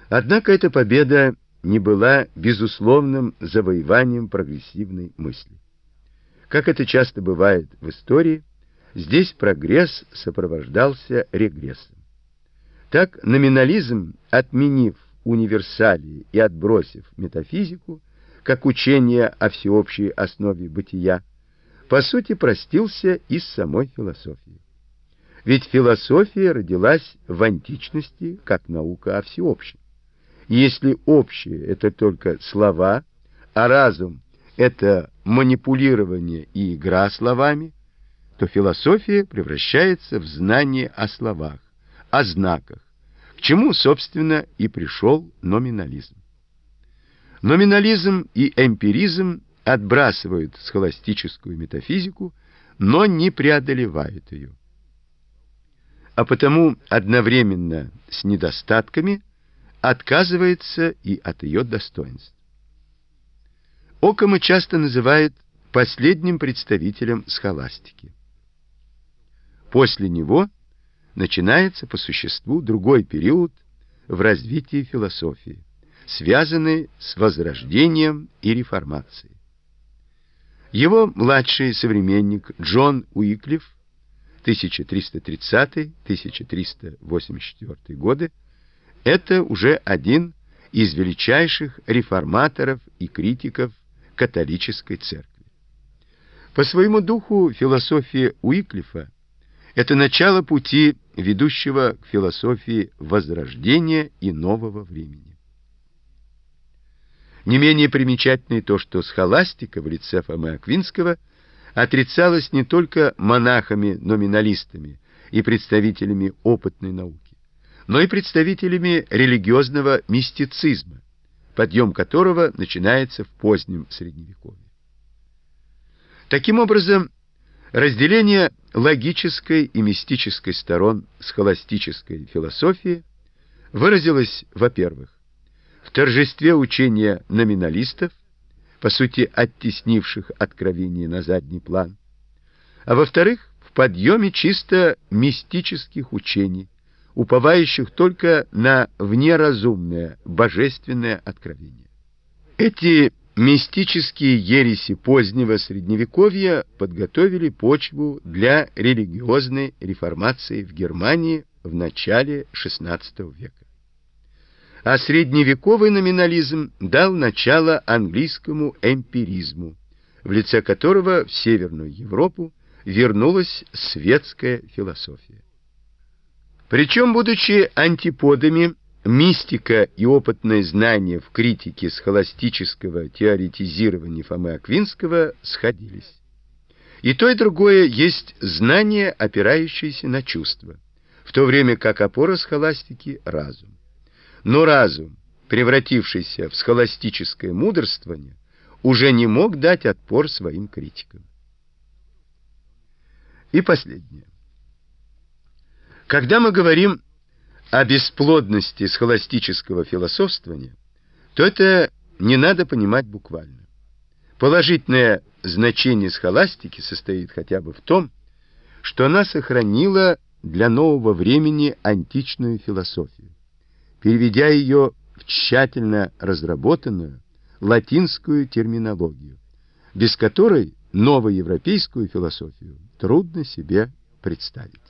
Однако эта победа не была безусловным завоеванием прогрессивной мысли. Как это часто бывает в истории, здесь прогресс сопровождался регрессом. Так номинализм, отменив универсалии и отбросив метафизику, как учение о всеобщей основе бытия, по сути простился и с самой философией. Ведь философия родилась в античности как наука о всеобщем. И если общее — это только слова, а разум — это манипулирование и игра словами, то философия превращается в знание о словах, о знаках, к чему, собственно, и пришел номинализм. Номинализм и эмпиризм отбрасывают схоластическую метафизику, но не преодолевают ее. А потому одновременно с недостатками отказывается и от ее достоинств. Оккама часто называют последним представителем схоластики. После него начинается по существу другой период в развитии философии, связанный с Возрождением и Реформацией. Его младший современник Джон Уиклиф 1330-1384 годы это уже один из величайших реформаторов и критиков католической церкви. По своему духу философия Уиклифа — это начало пути, ведущего к философии Возрождения и нового времени. Не менее примечательно и то, что схоластика в лице Фомы Аквинского отрицалась не только монахами-номиналистами и представителями опытной науки, но и представителями религиозного мистицизма, подъем которого начинается в позднем Средневековье. Таким образом, разделение логической и мистической сторон схоластической философии выразилось, во-первых, в торжестве учения номиналистов, по сути оттеснивших откровение на задний план, а во-вторых, в подъеме чисто мистических учений, уповающих только на внеразумное божественное откровение. Эти мистические ереси позднего Средневековья подготовили почву для религиозной реформации в Германии в начале XVI века. А средневековый номинализм дал начало английскому эмпиризму, в лице которого в Северную Европу вернулась светская философия. Причем, будучи антиподами, мистика и опытное знание в критике схоластического теоретизирования Фомы Аквинского сходились. И то, и другое есть знание, опирающееся на чувства, в то время как опора схоластики — разум. Но разум, превратившийся в схоластическое мудрствование, уже не мог дать отпор своим критикам. И последнее. Когда мы говорим о бесплодности схоластического философствования, то это не надо понимать буквально. Положительное значение схоластики состоит хотя бы в том, что она сохранила для нового времени античную философию, переведя ее в тщательно разработанную латинскую терминологию, без которой новоевропейскую философию трудно себе представить.